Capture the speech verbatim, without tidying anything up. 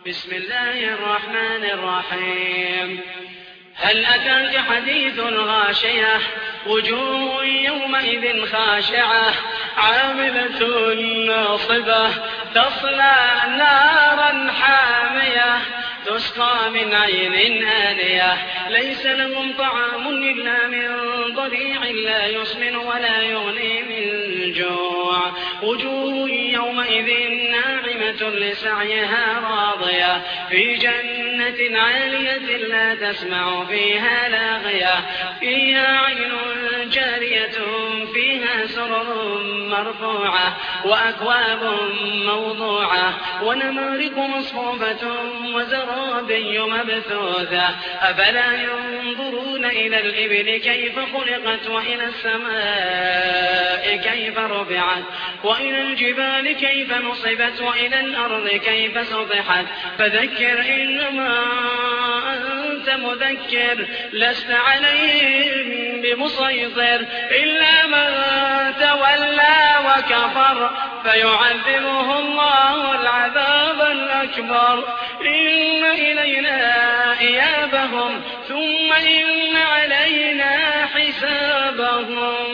بسم الله الرحمن الرحيم. هل أتاك حديث الغاشية؟ وجوه يومئذ خاشعة عاملة ناصبة تصلى نارا حامية تسقى من عين آنية ليس لهم طعام إلا من ضريع لا يسمن ولا يغني من جوع. وجوه يومئذ ناعمة لسعيها راضية في جنة عالية لا تسمع فيها لاغية فيها عين جارية فيها سرر مرفوعة وأكواب موضوعة ونمارق مصفوفة وزرابي مبثوثة. أفلا ينظرون إلى الإبل كيف خلقت وإلى السماء كيف رفعت وإلى الجبال كيف نصبت وإلى الأرض كيف سطحت. فذكر إنما أنت مذكر لست عليهم بمسيطر إلا من تولى وكفر فيعذبه الله العذاب الأكبر. إن إلينا إيابهم ثم إن علينا حسابهم.